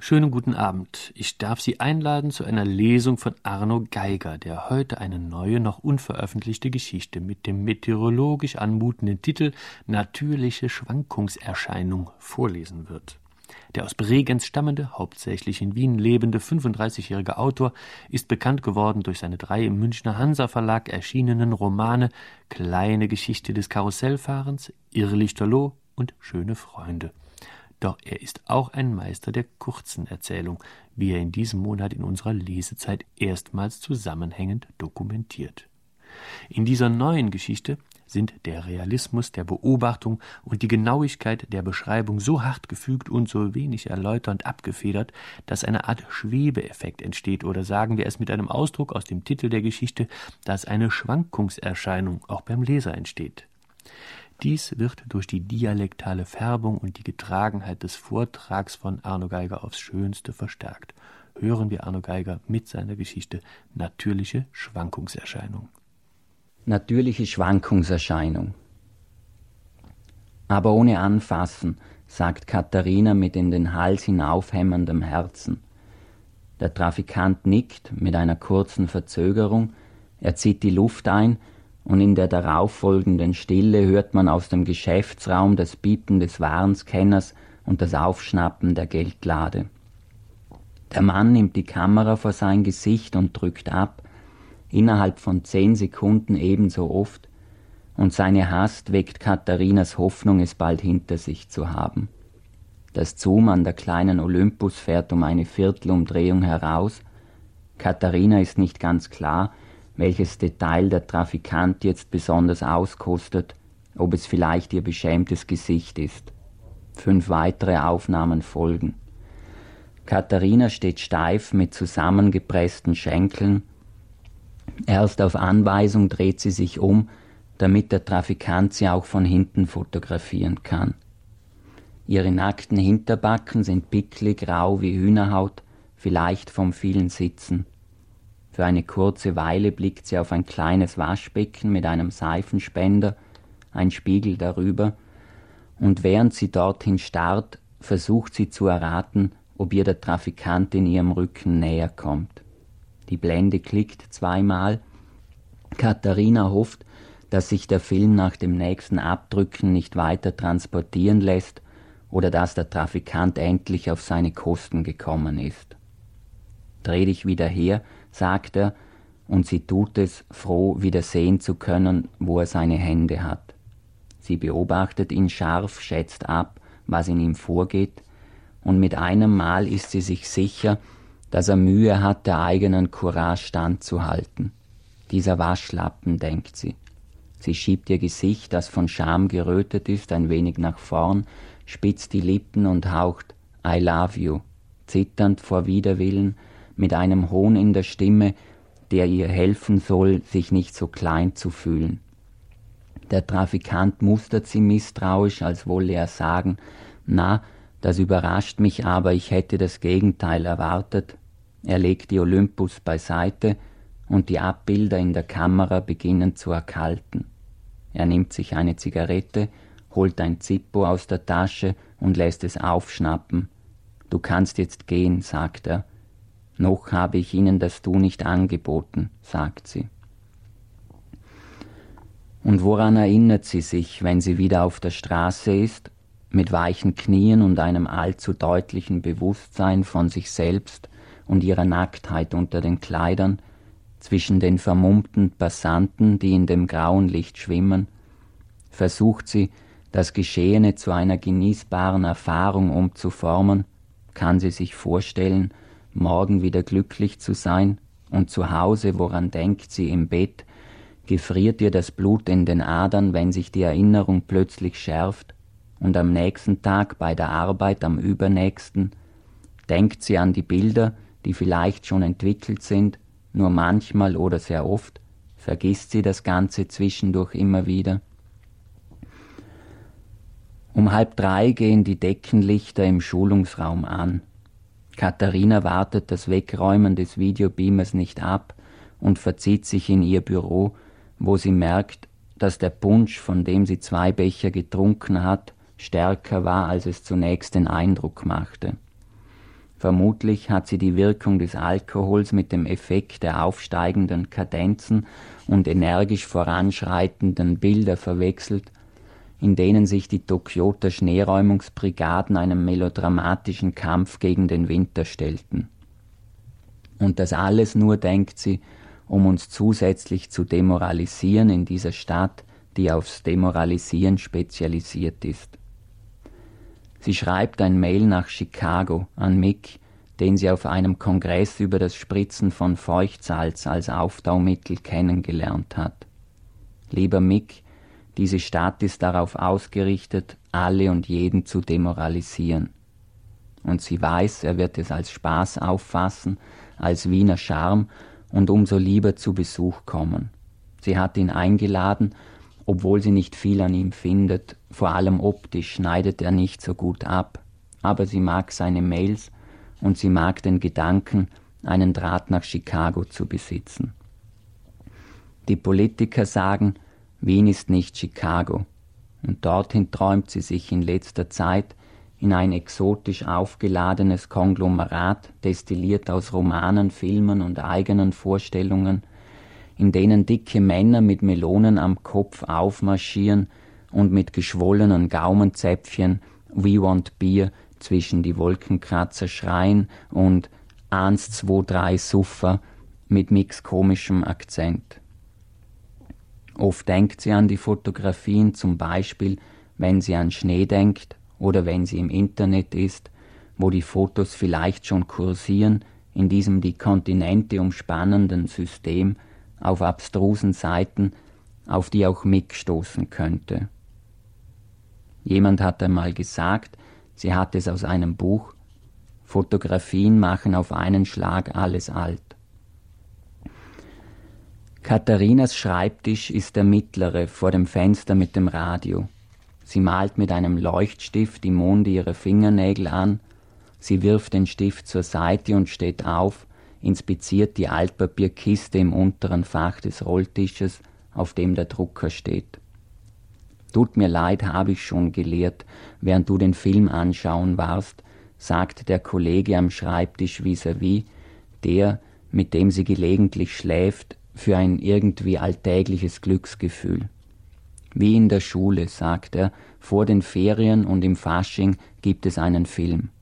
Schönen guten Abend. Ich darf Sie einladen zu einer Lesung von Arno Geiger, der heute eine neue, noch unveröffentlichte Geschichte mit dem meteorologisch anmutenden Titel »Natürliche Schwankungserscheinung« vorlesen wird. Der aus Bregenz stammende, hauptsächlich in Wien lebende 35-jährige Autor ist bekannt geworden durch seine 3 im Münchner Hansa-Verlag erschienenen Romane »Kleine Geschichte des Karussellfahrens«, »Irrlichterloh« und »Schöne Freunde«. Doch er ist auch ein Meister der kurzen Erzählung, wie er in diesem Monat in unserer Lesezeit erstmals zusammenhängend dokumentiert. In dieser neuen Geschichte sind der Realismus der Beobachtung und die Genauigkeit der Beschreibung so hart gefügt und so wenig erläuternd abgefedert, dass eine Art Schwebeeffekt entsteht, oder sagen wir es mit einem Ausdruck aus dem Titel der Geschichte, dass eine Schwankungserscheinung auch beim Leser entsteht. Dies wird durch die dialektale Färbung und die Getragenheit des Vortrags von Arno Geiger aufs Schönste verstärkt. Hören wir Arno Geiger mit seiner Geschichte »Natürliche Schwankungserscheinung«. Natürliche Schwankungserscheinung. Aber ohne Anfassen, sagt Katharina mit in den Hals hinaufhämmerndem Herzen. Der Trafikant nickt mit einer kurzen Verzögerung, er zieht die Luft ein, und in der darauffolgenden Stille hört man aus dem Geschäftsraum das Piepen des Warenscanners und das Aufschnappen der Geldlade. Der Mann nimmt die Kamera vor sein Gesicht und drückt ab, innerhalb von 10 Sekunden ebenso oft, und seine Hast weckt Katharinas Hoffnung, es bald hinter sich zu haben. Das Zoom an der kleinen Olympus fährt um eine Viertelumdrehung heraus. Katharina ist nicht ganz klar, welches Detail der Trafikant jetzt besonders auskostet, ob es vielleicht ihr beschämtes Gesicht ist. 5 weitere Aufnahmen folgen. Katharina steht steif mit zusammengepressten Schenkeln. Erst auf Anweisung dreht sie sich um, damit der Trafikant sie auch von hinten fotografieren kann. Ihre nackten Hinterbacken sind picklig grau wie Hühnerhaut, vielleicht vom vielen Sitzen. Für eine kurze Weile blickt sie auf ein kleines Waschbecken mit einem Seifenspender, ein Spiegel darüber, und während sie dorthin starrt, versucht sie zu erraten, ob ihr der Trafikant in ihrem Rücken näher kommt. Die Blende klickt 2-mal. Katharina hofft, dass sich der Film nach dem nächsten Abdrücken nicht weiter transportieren lässt oder dass der Trafikant endlich auf seine Kosten gekommen ist. »Dreh dich wieder her«, sagt er, und sie tut es, froh wieder sehen zu können, wo er seine Hände hat. Sie beobachtet ihn scharf, schätzt ab, was in ihm vorgeht, und mit einem Mal ist sie sich sicher, dass er Mühe hat, der eigenen Courage standzuhalten. Dieser Waschlappen, denkt sie. Sie schiebt ihr Gesicht, das von Scham gerötet ist, ein wenig nach vorn, spitzt die Lippen und haucht »I love you«, zitternd vor Widerwillen, mit einem Hohn in der Stimme, der ihr helfen soll, sich nicht so klein zu fühlen. Der Trafikant mustert sie misstrauisch, als wolle er sagen, »Na, das überrascht mich, aber ich hätte das Gegenteil erwartet.« Er legt die Olympus beiseite und die Abbilder in der Kamera beginnen zu erkalten. Er nimmt sich eine Zigarette, holt ein Zippo aus der Tasche und lässt es aufschnappen. »Du kannst jetzt gehen«, sagt er. »Noch habe ich Ihnen das Du nicht angeboten«, sagt sie. Und woran erinnert sie sich, wenn sie wieder auf der Straße ist, mit weichen Knien und einem allzu deutlichen Bewusstsein von sich selbst und ihrer Nacktheit unter den Kleidern, zwischen den vermummten Passanten, die in dem grauen Licht schwimmen, versucht sie, das Geschehene zu einer genießbaren Erfahrung umzuformen, kann sie sich vorstellen, morgen wieder glücklich zu sein, und zu Hause, woran denkt sie im Bett, gefriert ihr das Blut in den Adern, wenn sich die Erinnerung plötzlich schärft, und am nächsten Tag bei der Arbeit, am übernächsten, denkt sie an die Bilder, die vielleicht schon entwickelt sind, nur manchmal oder sehr oft, vergisst sie das Ganze zwischendurch immer wieder. Um 2:30 gehen die Deckenlichter im Schulungsraum an. Katharina wartet das Wegräumen des Videobeamers nicht ab und verzieht sich in ihr Büro, wo sie merkt, dass der Punsch, von dem sie 2 Becher getrunken hat, stärker war, als es zunächst den Eindruck machte. Vermutlich hat sie die Wirkung des Alkohols mit dem Effekt der aufsteigenden Kadenzen und energisch voranschreitenden Bilder verwechselt, in denen sich die Tokioter Schneeräumungsbrigaden einem melodramatischen Kampf gegen den Winter stellten. Und das alles nur, denkt sie, um uns zusätzlich zu demoralisieren in dieser Stadt, die aufs Demoralisieren spezialisiert ist. Sie schreibt ein Mail nach Chicago an Mick, den sie auf einem Kongress über das Spritzen von Feuchtsalz als Auftaumittel kennengelernt hat. Lieber Mick, diese Stadt ist darauf ausgerichtet, alle und jeden zu demoralisieren. Und sie weiß, er wird es als Spaß auffassen, als Wiener Charme und umso lieber zu Besuch kommen. Sie hat ihn eingeladen, obwohl sie nicht viel an ihm findet, vor allem optisch schneidet er nicht so gut ab, aber sie mag seine Mails und sie mag den Gedanken, einen Draht nach Chicago zu besitzen. Die Politiker sagen, Wien ist nicht Chicago, und dorthin träumt sie sich in letzter Zeit in ein exotisch aufgeladenes Konglomerat, destilliert aus Romanen, Filmen und eigenen Vorstellungen, in denen dicke Männer mit Melonen am Kopf aufmarschieren und mit geschwollenen Gaumenzäpfchen We want Beer zwischen die Wolkenkratzer schreien und 1, 2, 3 Suffer mit Micks komischem Akzent. Oft denkt sie an die Fotografien, zum Beispiel, wenn sie an Schnee denkt oder wenn sie im Internet ist, wo die Fotos vielleicht schon kursieren, in diesem die Kontinente umspannenden System, auf abstrusen Seiten, auf die auch Mick stoßen könnte. Jemand hat einmal gesagt, sie hat es aus einem Buch, Fotografien machen auf einen Schlag alles alt. Katharinas Schreibtisch ist der mittlere vor dem Fenster mit dem Radio. Sie malt mit einem Leuchtstift die Monde ihrer Fingernägel an, sie wirft den Stift zur Seite und steht auf, inspiziert die Altpapierkiste im unteren Fach des Rolltisches, auf dem der Drucker steht. Tut mir leid, habe ich schon gelehrt, während du den Film anschauen warst, sagt der Kollege am Schreibtisch vis-à-vis, der, mit dem sie gelegentlich schläft, für ein irgendwie alltägliches Glücksgefühl. Wie in der Schule, sagt er, vor den Ferien und im Fasching gibt es einen Film.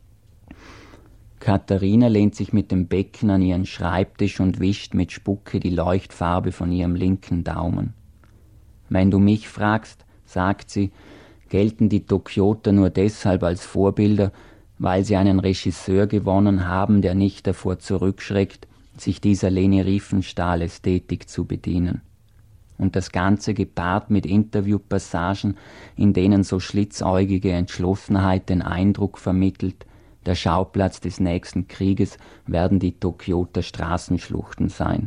Katharina lehnt sich mit dem Becken an ihren Schreibtisch und wischt mit Spucke die Leuchtfarbe von ihrem linken Daumen. Wenn du mich fragst, sagt sie, gelten die Tokioter nur deshalb als Vorbilder, weil sie einen Regisseur gewonnen haben, der nicht davor zurückschreckt, sich dieser Leni Riefenstahl-Ästhetik zu bedienen. Und das Ganze gepaart mit Interviewpassagen, in denen so schlitzäugige Entschlossenheit den Eindruck vermittelt, der Schauplatz des nächsten Krieges werden die Tokioter Straßenschluchten sein.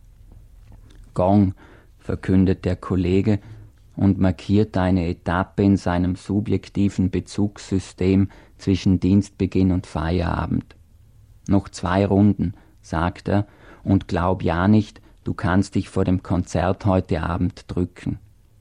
Gong, verkündet der Kollege und markiert eine Etappe in seinem subjektiven Bezugssystem zwischen Dienstbeginn und Feierabend. Noch 2 Runden, sagt er, und glaub ja nicht, du kannst dich vor dem Konzert heute Abend drücken.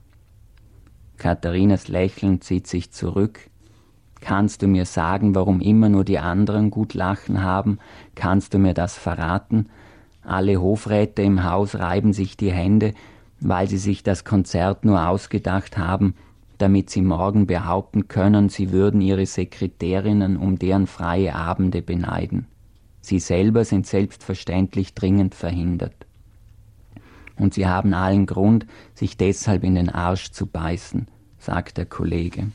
Katharinas Lächeln zieht sich zurück. Kannst du mir sagen, warum immer nur die anderen gut lachen haben? Kannst du mir das verraten? Alle Hofräte im Haus reiben sich die Hände, weil sie sich das Konzert nur ausgedacht haben, damit sie morgen behaupten können, sie würden ihre Sekretärinnen um deren freie Abende beneiden. Sie selber sind selbstverständlich dringend verhindert. Und sie haben allen Grund, sich deshalb in den Arsch zu beißen, sagt der Kollege.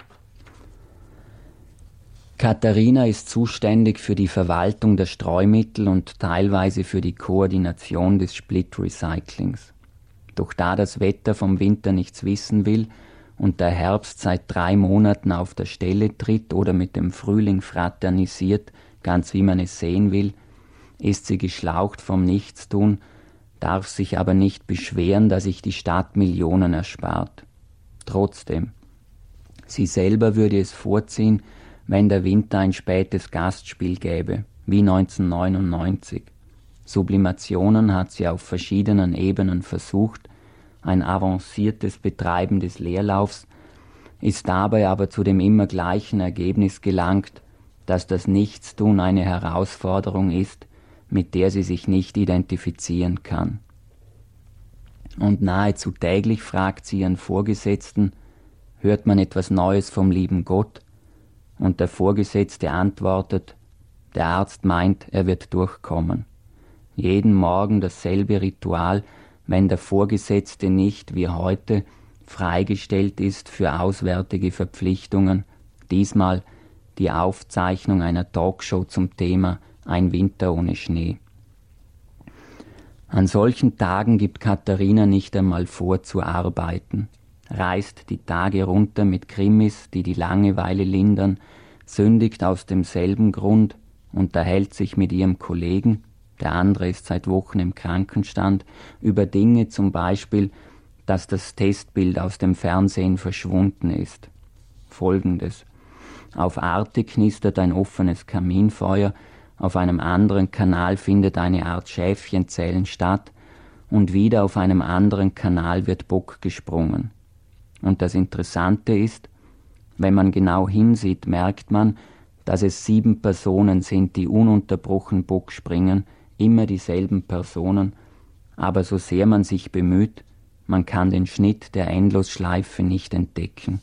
Katharina ist zuständig für die Verwaltung der Streumittel und teilweise für die Koordination des Split-Recyclings. Doch da das Wetter vom Winter nichts wissen will und der Herbst seit 3 Monaten auf der Stelle tritt oder mit dem Frühling fraternisiert, ganz wie man es sehen will, ist sie geschlaucht vom Nichtstun, darf sich aber nicht beschweren, dass sich die Stadt Millionen erspart. Trotzdem, sie selber würde es vorziehen, wenn der Winter ein spätes Gastspiel gäbe, wie 1999. Sublimationen hat sie auf verschiedenen Ebenen versucht, ein avanciertes Betreiben des Leerlaufs, ist dabei aber zu dem immer gleichen Ergebnis gelangt, dass das Nichtstun eine Herausforderung ist, mit der sie sich nicht identifizieren kann. Und nahezu täglich fragt sie ihren Vorgesetzten, hört man etwas Neues vom lieben Gott? Und der Vorgesetzte antwortet, der Arzt meint, er wird durchkommen. Jeden Morgen dasselbe Ritual, wenn der Vorgesetzte nicht, wie heute, freigestellt ist für auswärtige Verpflichtungen, diesmal die Aufzeichnung einer Talkshow zum Thema Ein Winter ohne Schnee. An solchen Tagen gibt Katharina nicht einmal vor zu arbeiten, reißt die Tage runter mit Krimis, die die Langeweile lindern, sündigt aus demselben Grund, unterhält sich mit ihrem Kollegen, der andere ist seit Wochen im Krankenstand, über Dinge zum Beispiel, dass das Testbild aus dem Fernsehen verschwunden ist. Folgendes: Auf Arte knistert ein offenes Kaminfeuer, auf einem anderen Kanal findet eine Art Schäfchenzählen statt und wieder auf einem anderen Kanal wird Bock gesprungen. Und das Interessante ist, wenn man genau hinsieht, merkt man, dass es 7 Personen sind, die ununterbrochen Bock springen, immer dieselben Personen, aber so sehr man sich bemüht, man kann den Schnitt der Endlosschleife nicht entdecken.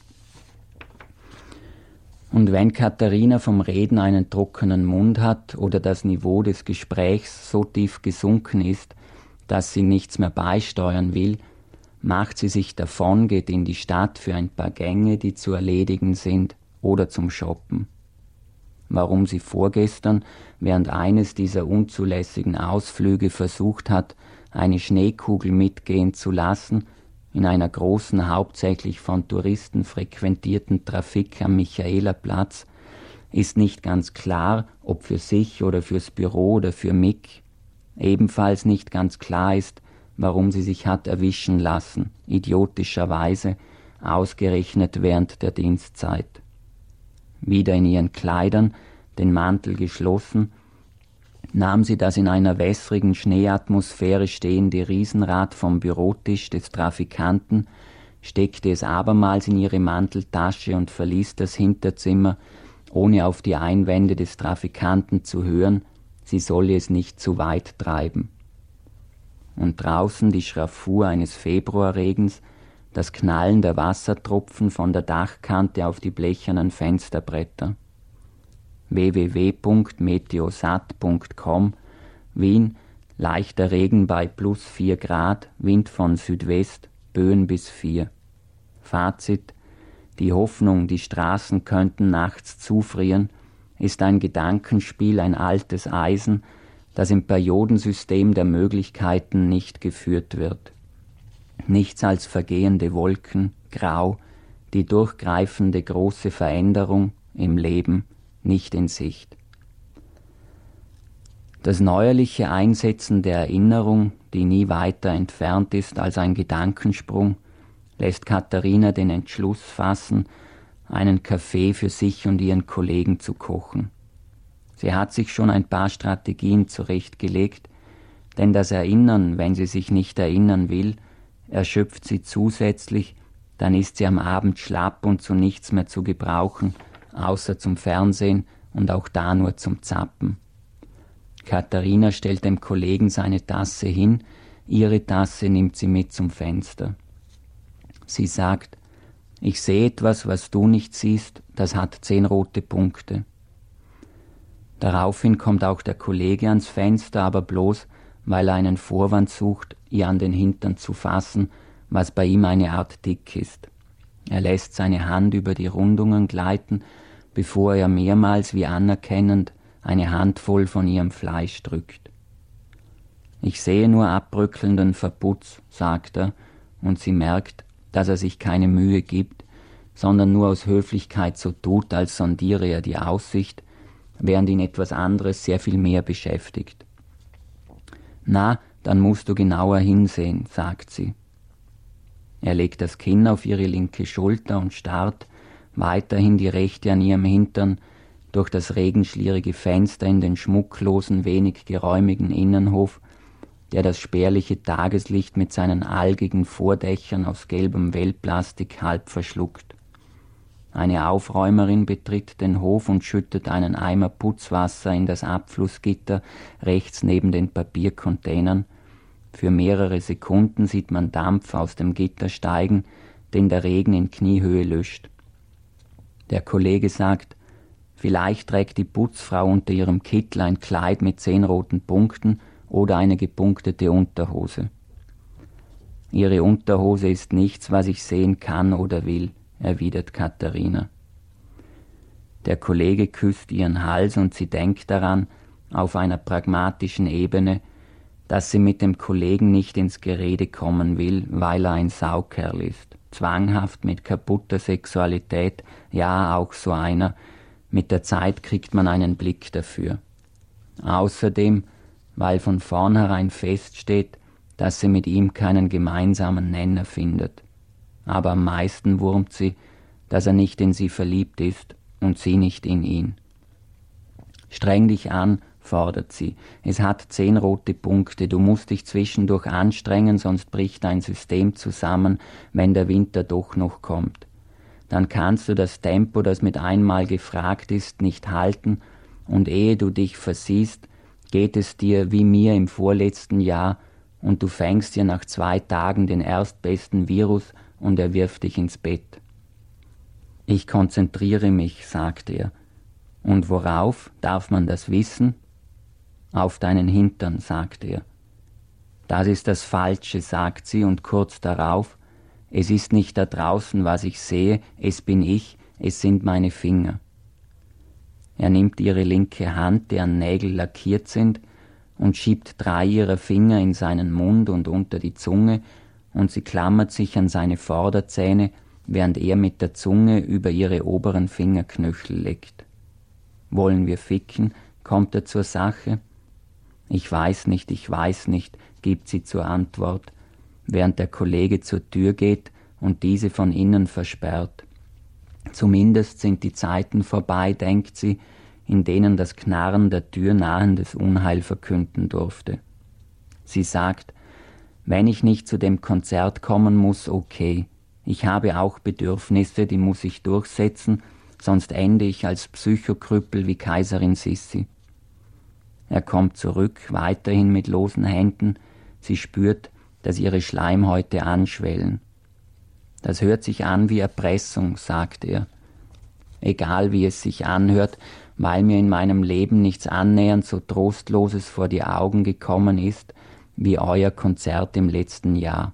Und wenn Katharina vom Reden einen trockenen Mund hat oder das Niveau des Gesprächs so tief gesunken ist, dass sie nichts mehr beisteuern will, macht sie sich davon, geht in die Stadt für ein paar Gänge, die zu erledigen sind, oder zum Shoppen. Warum sie vorgestern, während eines dieser unzulässigen Ausflüge versucht hat, eine Schneekugel mitgehen zu lassen, in einer großen, hauptsächlich von Touristen frequentierten Trafik am Michaelerplatz, ist nicht ganz klar, ob für sich oder fürs Büro oder für Mick. Ebenfalls nicht ganz klar ist, warum sie sich hat erwischen lassen, idiotischerweise, ausgerechnet während der Dienstzeit. Wieder in ihren Kleidern, den Mantel geschlossen, nahm sie das in einer wässrigen Schneeatmosphäre stehende Riesenrad vom Bürotisch des Trafikanten, steckte es abermals in ihre Manteltasche und verließ das Hinterzimmer, ohne auf die Einwände des Trafikanten zu hören, sie solle es nicht zu weit treiben. Und draußen die Schraffur eines Februarregens, das Knallen der Wassertropfen von der Dachkante auf die blechernen Fensterbretter. www.meteosat.com, Wien, leichter Regen bei +4 Grad, Wind von Südwest, Böen bis 4. Fazit: Die Hoffnung, die Straßen könnten nachts zufrieren, ist ein Gedankenspiel, ein altes Eisen, das im Periodensystem der Möglichkeiten nicht geführt wird. Nichts als vergehende Wolken, grau, die durchgreifende große Veränderung im Leben nicht in Sicht. Das neuerliche Einsetzen der Erinnerung, die nie weiter entfernt ist als ein Gedankensprung, lässt Katharina den Entschluss fassen, einen Kaffee für sich und ihren Kollegen zu kochen. Sie hat sich schon ein paar Strategien zurechtgelegt, denn das Erinnern, wenn sie sich nicht erinnern will, erschöpft sie zusätzlich, dann ist sie am Abend schlapp und zu nichts mehr zu gebrauchen, außer zum Fernsehen und auch da nur zum Zappen. Katharina stellt dem Kollegen seine Tasse hin, ihre Tasse nimmt sie mit zum Fenster. Sie sagt: Ich sehe etwas, was du nicht siehst, das hat 10 rote Punkte. Daraufhin kommt auch der Kollege ans Fenster, aber bloß, weil er einen Vorwand sucht, ihr an den Hintern zu fassen, was bei ihm eine Art Tick ist. Er lässt seine Hand über die Rundungen gleiten, bevor er mehrmals wie anerkennend eine Handvoll von ihrem Fleisch drückt. Ich sehe nur abbröckelnden Verputz, sagt er, und sie merkt, dass er sich keine Mühe gibt, sondern nur aus Höflichkeit so tut, als sondiere er die Aussicht, während ihn etwas anderes sehr viel mehr beschäftigt. Na, dann musst du genauer hinsehen, sagt sie. Er legt das Kinn auf ihre linke Schulter und starrt, weiterhin die rechte an ihrem Hintern, durch das regenschlierige Fenster in den schmucklosen, wenig geräumigen Innenhof, der das spärliche Tageslicht mit seinen algigen Vordächern aus gelbem Wellplastik halb verschluckt. Eine Aufräumerin betritt den Hof und schüttet einen Eimer Putzwasser in das Abflussgitter rechts neben den Papiercontainern. Für mehrere Sekunden sieht man Dampf aus dem Gitter steigen, den der Regen in Kniehöhe löscht. Der Kollege sagt, vielleicht trägt die Putzfrau unter ihrem Kittel ein Kleid mit 10 roten Punkten oder eine gepunktete Unterhose. Ihre Unterhose ist nichts, was ich sehen kann oder will, erwidert Katharina. Der Kollege küsst ihren Hals und sie denkt daran, auf einer pragmatischen Ebene, dass sie mit dem Kollegen nicht ins Gerede kommen will, weil er ein Saukerl ist. Zwanghaft, mit kaputter Sexualität, ja, auch so einer. Mit der Zeit kriegt man einen Blick dafür. Außerdem, weil von vornherein feststeht, dass sie mit ihm keinen gemeinsamen Nenner findet. Aber am meisten wurmt sie, dass er nicht in sie verliebt ist und sie nicht in ihn. Streng dich an, fordert sie. Es hat 10 rote Punkte, du musst dich zwischendurch anstrengen, sonst bricht dein System zusammen, wenn der Winter doch noch kommt. Dann kannst du das Tempo, das mit einmal gefragt ist, nicht halten, und ehe du dich versiehst, geht es dir wie mir im vorletzten Jahr, und du fängst dir nach 2 Tagen den erstbesten Virus und er wirft dich ins Bett. Ich konzentriere mich, sagt er. Und worauf, darf man das wissen? Auf deinen Hintern, sagt er. Das ist das Falsche, sagt sie, und kurz darauf, es ist nicht da draußen, was ich sehe, es bin ich, es sind meine Finger. Er nimmt ihre linke Hand, deren Nägel lackiert sind, und schiebt 3 ihrer Finger in seinen Mund und unter die Zunge, und sie klammert sich an seine Vorderzähne, während er mit der Zunge über ihre oberen Fingerknöchel leckt. Wollen wir ficken, kommt er zur Sache. Ich weiß nicht, gibt sie zur Antwort, während der Kollege zur Tür geht und diese von innen versperrt. Zumindest sind die Zeiten vorbei, denkt sie, in denen das Knarren der Tür nahendes Unheil verkünden durfte. Sie sagt, wenn ich nicht zu dem Konzert kommen muss, okay. Ich habe auch Bedürfnisse, die muss ich durchsetzen, sonst ende ich als Psychokrüppel wie Kaiserin Sissi. Er kommt zurück, weiterhin mit losen Händen. Sie spürt, dass ihre Schleimhäute anschwellen. Das hört sich an wie Erpressung, sagt er. Egal wie es sich anhört, weil mir in meinem Leben nichts annähernd so Trostloses vor die Augen gekommen ist, wie euer Konzert im letzten Jahr.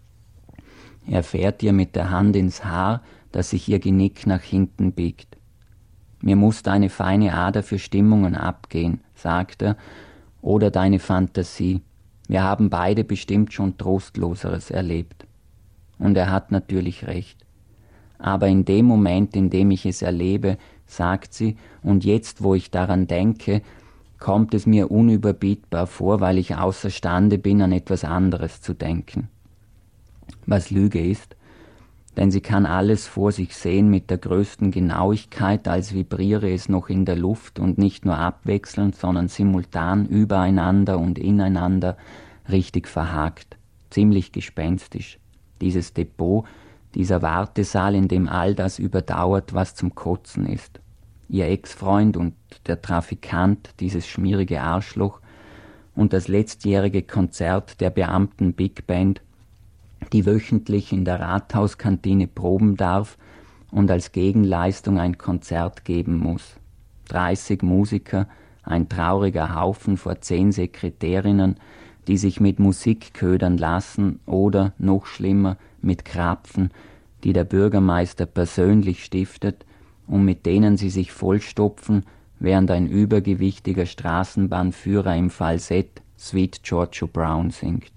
Er fährt ihr mit der Hand ins Haar, dass sich ihr Genick nach hinten biegt. Mir musste eine feine Ader für Stimmungen abgehen, sagt er, oder deine Fantasie. Wir haben beide bestimmt schon Trostloseres erlebt. Und er hat natürlich recht. Aber in dem Moment, in dem ich es erlebe, sagt sie, und jetzt, wo ich daran denke, kommt es mir unüberbietbar vor, weil ich außerstande bin, an etwas anderes zu denken. Was Lüge ist, denn sie kann alles vor sich sehen mit der größten Genauigkeit, als vibriere es noch in der Luft und nicht nur abwechselnd, sondern simultan übereinander und ineinander, richtig verhakt, ziemlich gespenstisch. Dieses Depot, dieser Wartesaal, in dem all das überdauert, was zum Kotzen ist. Ihr Ex-Freund und der Trafikant, dieses schmierige Arschloch, und das letztjährige Konzert der Beamten Big Band, die wöchentlich in der Rathauskantine proben darf und als Gegenleistung ein Konzert geben muss. 30 Musiker, ein trauriger Haufen vor 10 Sekretärinnen, die sich mit Musik ködern lassen oder, noch schlimmer, mit Krapfen, die der Bürgermeister persönlich stiftet und mit denen sie sich vollstopfen, während ein übergewichtiger Straßenbahnführer im Falsett Sweet Georgia Brown singt.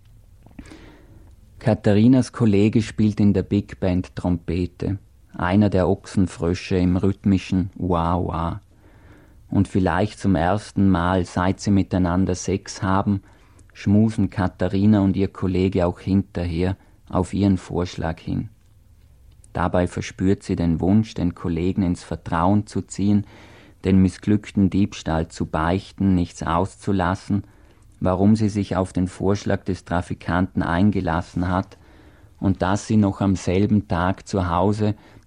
Katharinas Kollege spielt in der Big Band Trompete, einer der Ochsenfrösche im rhythmischen Wah-Wah. Und vielleicht zum ersten Mal, seit sie miteinander Sex haben, schmusen Katharina und ihr Kollege auch hinterher auf ihren Vorschlag hin. Dabei verspürt sie den Wunsch, den Kollegen ins Vertrauen zu ziehen, den missglückten Diebstahl zu beichten, nichts auszulassen, warum sie sich auf den Vorschlag des Trafikanten eingelassen hat und dass sie noch am selben Tag zu Hause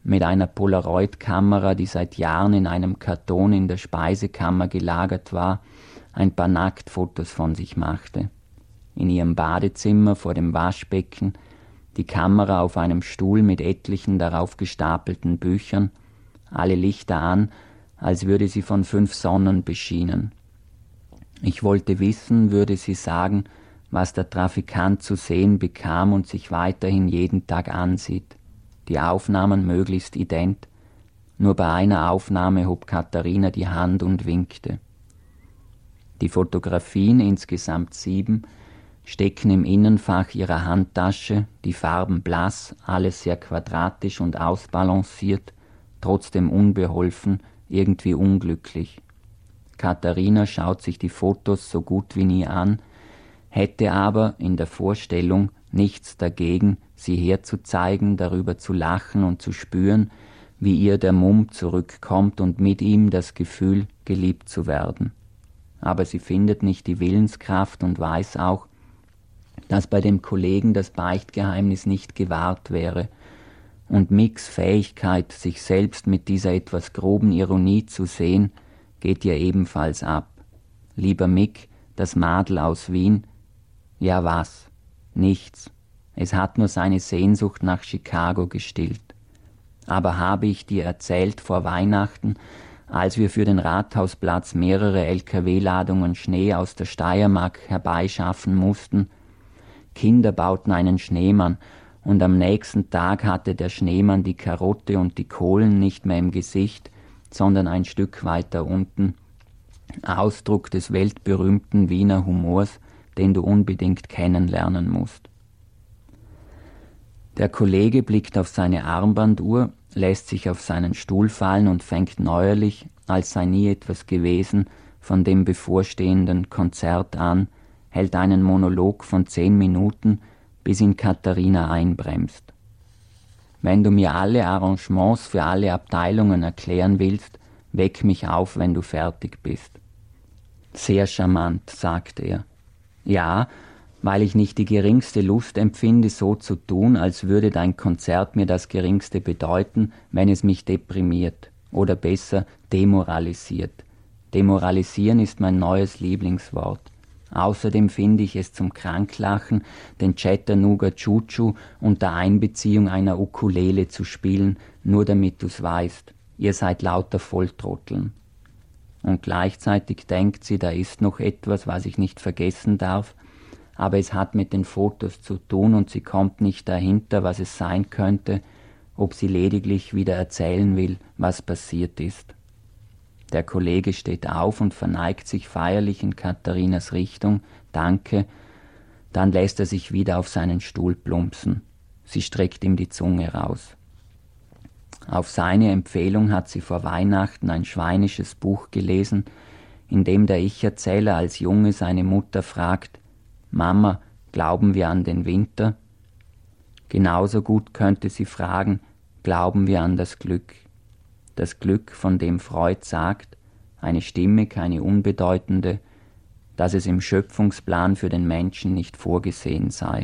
mit einer Polaroid-Kamera, die seit Jahren in einem Karton in der Speisekammer gelagert war, ein paar Nacktfotos von sich machte. In ihrem Badezimmer vor dem Waschbecken, die Kamera auf einem Stuhl mit etlichen darauf gestapelten Büchern, alle Lichter an, als würde sie von 5 Sonnen beschienen. Ich wollte wissen, würde sie sagen, was der Trafikant zu sehen bekam und sich weiterhin jeden Tag ansieht. Die Aufnahmen möglichst ident. Nur bei einer Aufnahme hob Katharina die Hand und winkte. Die Fotografien, insgesamt 7, stecken im Innenfach ihrer Handtasche, die Farben blass, alles sehr quadratisch und ausbalanciert, trotzdem unbeholfen, irgendwie unglücklich. Katharina schaut sich die Fotos so gut wie nie an, hätte aber in der Vorstellung nichts dagegen, sie herzuzeigen, darüber zu lachen und zu spüren, wie ihr der Mumm zurückkommt und mit ihm das Gefühl, geliebt zu werden. Aber sie findet nicht die Willenskraft und weiß auch, dass bei dem Kollegen das Beichtgeheimnis nicht gewahrt wäre, und Micks Fähigkeit, sich selbst mit dieser etwas groben Ironie zu sehen, geht ihr ebenfalls ab. Lieber Mick, das Madel aus Wien, ja was? Nichts. Es hat nur seine Sehnsucht nach Chicago gestillt. Aber habe ich dir erzählt vor Weihnachten, als wir für den Rathausplatz mehrere LKW-Ladungen Schnee aus der Steiermark herbeischaffen mussten? Kinder bauten einen Schneemann, und am nächsten Tag hatte der Schneemann die Karotte und die Kohlen nicht mehr im Gesicht, sondern ein Stück weiter unten. Ausdruck des weltberühmten Wiener Humors, den du unbedingt kennenlernen musst. Der Kollege blickt auf seine Armbanduhr, lässt sich auf seinen Stuhl fallen und fängt neuerlich, als sei nie etwas gewesen, von dem bevorstehenden Konzert an, hält einen Monolog von 10 Minuten, bis ihn Katharina einbremst. Wenn du mir alle Arrangements für alle Abteilungen erklären willst, weck mich auf, wenn du fertig bist. Sehr charmant, sagt er. Ja, weil ich nicht die geringste Lust empfinde, so zu tun, als würde dein Konzert mir das Geringste bedeuten, wenn es mich deprimiert, oder besser demoralisiert. Demoralisieren ist mein neues Lieblingswort. Außerdem finde ich es zum Kranklachen, den Chattanooga Choo-Choo unter Einbeziehung einer Ukulele zu spielen, nur damit du's weißt. Ihr seid lauter Volltrotteln. Und gleichzeitig denkt sie, da ist noch etwas, was ich nicht vergessen darf, aber es hat mit den Fotos zu tun und sie kommt nicht dahinter, was es sein könnte, ob sie lediglich wieder erzählen will, was passiert ist. Der Kollege steht auf und verneigt sich feierlich in Katharinas Richtung. Danke. Dann lässt er sich wieder auf seinen Stuhl plumpsen. Sie streckt ihm die Zunge raus. Auf seine Empfehlung hat sie vor Weihnachten ein schweinisches Buch gelesen, in dem der Ich-Erzähler als Junge seine Mutter fragt: Mama, glauben wir an den Winter? Genauso gut könnte sie fragen: Glauben wir an das Glück? Das Glück, von dem Freud sagt, eine Stimme, keine unbedeutende, dass es im Schöpfungsplan für den Menschen nicht vorgesehen sei.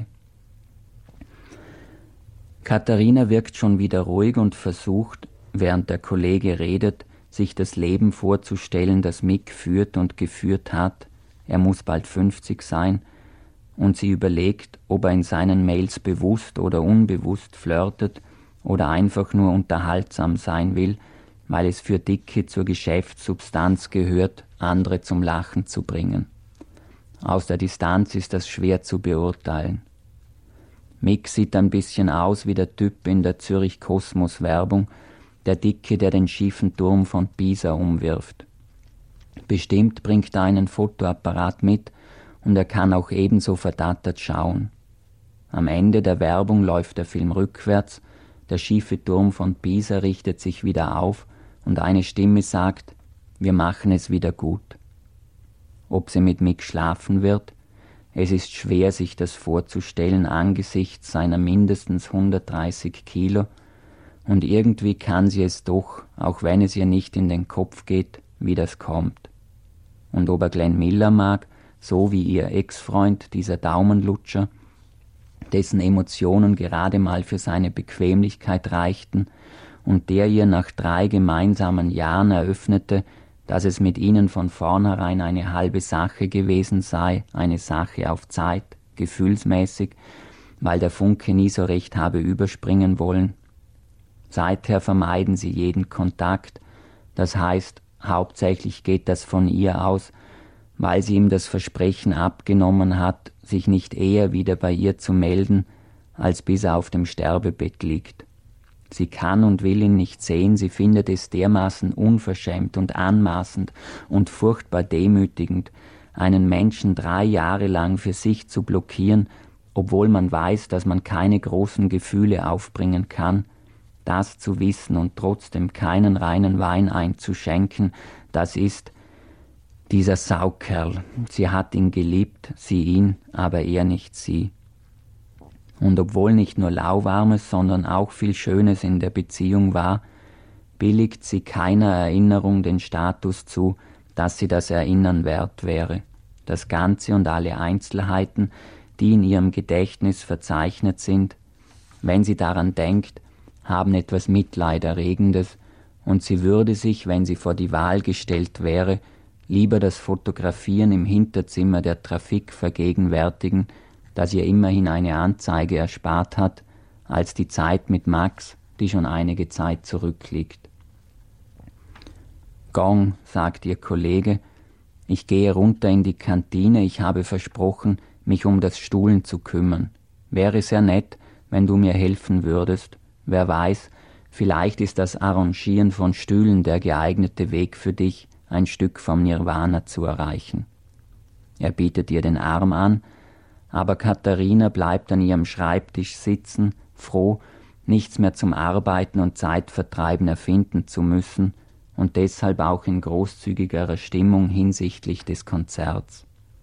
Katharina wirkt schon wieder ruhig und versucht, während der Kollege redet, sich das Leben vorzustellen, das Mick führt und geführt hat. Er muss bald 50 sein, und sie überlegt, ob er in seinen Mails bewusst oder unbewusst flirtet oder einfach nur unterhaltsam sein will, weil es für Dicke zur Geschäftssubstanz gehört, andere zum Lachen zu bringen. Aus der Distanz ist das schwer zu beurteilen. Mick sieht ein bisschen aus wie der Typ in der Zürich-Kosmos-Werbung, der Dicke, der den schiefen Turm von Pisa umwirft. Bestimmt bringt er einen Fotoapparat mit und er kann auch ebenso verdattert schauen. Am Ende der Werbung läuft der Film rückwärts, der schiefe Turm von Pisa richtet sich wieder auf und eine Stimme sagt: Wir machen es wieder gut. Ob sie mit Mick schlafen wird? Es ist schwer, sich das vorzustellen angesichts seiner mindestens 130 Kilo, und irgendwie kann sie es doch, auch wenn es ihr nicht in den Kopf geht, wie das kommt. Und ob er Glenn Miller mag, so wie ihr Ex-Freund, dieser Daumenlutscher, dessen Emotionen gerade mal für seine Bequemlichkeit reichten und der ihr nach 3 gemeinsamen Jahren eröffnete, dass es mit ihnen von vornherein eine halbe Sache gewesen sei, eine Sache auf Zeit, gefühlsmäßig, weil der Funke nie so recht habe überspringen wollen. Seither vermeiden sie jeden Kontakt, das heißt, hauptsächlich geht das von ihr aus, weil sie ihm das Versprechen abgenommen hat, sich nicht eher wieder bei ihr zu melden, als bis er auf dem Sterbebett liegt. Sie kann und will ihn nicht sehen, sie findet es dermaßen unverschämt und anmaßend und furchtbar demütigend, einen Menschen 3 Jahre lang für sich zu blockieren, obwohl man weiß, dass man keine großen Gefühle aufbringen kann, das zu wissen und trotzdem keinen reinen Wein einzuschenken, das ist dieser Saukerl. Sie hat ihn geliebt, sie ihn, aber er nicht sie. Und obwohl nicht nur Lauwarmes, sondern auch viel Schönes in der Beziehung war, billigt sie keiner Erinnerung den Status zu, dass sie das Erinnern wert wäre. Das Ganze und alle Einzelheiten, die in ihrem Gedächtnis verzeichnet sind, wenn sie daran denkt, haben etwas Mitleiderregendes, und sie würde sich, wenn sie vor die Wahl gestellt wäre, lieber das Fotografieren im Hinterzimmer der Trafik vergegenwärtigen, das ihr immerhin eine Anzeige erspart hat, als die Zeit mit Max, die schon einige Zeit zurückliegt. Gong, sagt ihr Kollege, ich gehe runter in die Kantine, ich habe versprochen, mich um das Stuhlen zu kümmern. Wäre sehr nett, wenn du mir helfen würdest. Wer weiß, vielleicht ist das Arrangieren von Stühlen der geeignete Weg für dich, ein Stück vom Nirvana zu erreichen. Er bietet ihr den Arm an, aber Katharina bleibt an ihrem Schreibtisch sitzen, froh, nichts mehr zum Arbeiten und Zeitvertreiben erfinden zu müssen und deshalb auch in großzügigerer Stimmung hinsichtlich des Konzerts.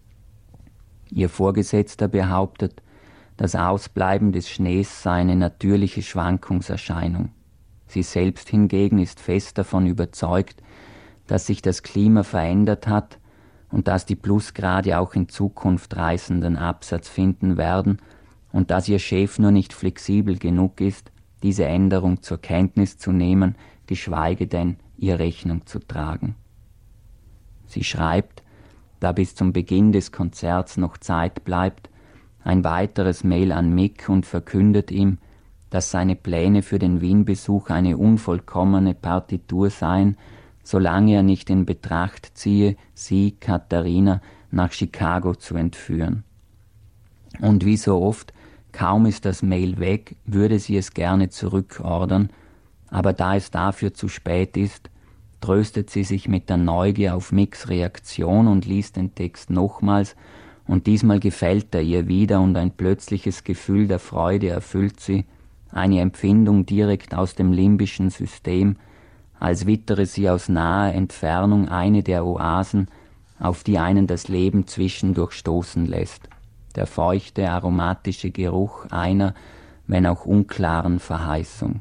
Ihr Vorgesetzter behauptet, das Ausbleiben des Schnees sei eine natürliche Schwankungserscheinung. Sie selbst hingegen ist fest davon überzeugt, dass sich das Klima verändert hat und dass die Plusgrade auch in Zukunft reißenden Absatz finden werden und dass ihr Chef nur nicht flexibel genug ist, diese Änderung zur Kenntnis zu nehmen, geschweige denn ihr Rechnung zu tragen. Sie schreibt, da bis zum Beginn des Konzerts noch Zeit bleibt, ein weiteres Mail an Mick und verkündet ihm, dass seine Pläne für den Wien-Besuch eine unvollkommene Partitur seien, solange er nicht in Betracht ziehe, sie, Katharina, nach Chicago zu entführen. Und wie so oft, kaum ist das Mail weg, würde sie es gerne zurückordern, aber da es dafür zu spät ist, tröstet sie sich mit der Neugier auf Micks Reaktion und liest den Text nochmals, und diesmal gefällt er ihr wieder und ein plötzliches Gefühl der Freude erfüllt sie, eine Empfindung direkt aus dem limbischen System, als wittere sie aus naher Entfernung eine der Oasen, auf die einen das Leben zwischendurch stoßen lässt, der feuchte, aromatische Geruch einer, wenn auch unklaren Verheißung.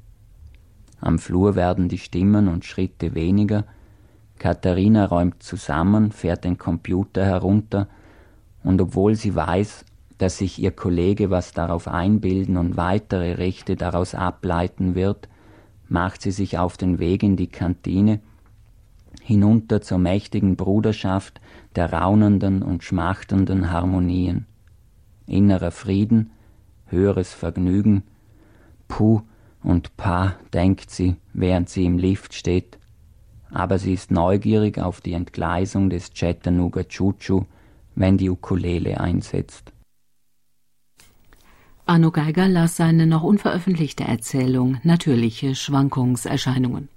Am Flur werden die Stimmen und Schritte weniger, Katharina räumt zusammen, fährt den Computer herunter, und obwohl sie weiß, dass sich ihr Kollege was darauf einbilden und weitere Rechte daraus ableiten wird, macht sie sich auf den Weg in die Kantine, hinunter zur mächtigen Bruderschaft der raunenden und schmachtenden Harmonien. Innerer Frieden, höheres Vergnügen, puh und pa, denkt sie, während sie im Lift steht, aber sie ist neugierig auf die Entgleisung des Chattanooga Choo-Choo, wenn die Ukulele einsetzt. Arno Geiger las seine noch unveröffentlichte Erzählung Natürliche Schwankungserscheinungen.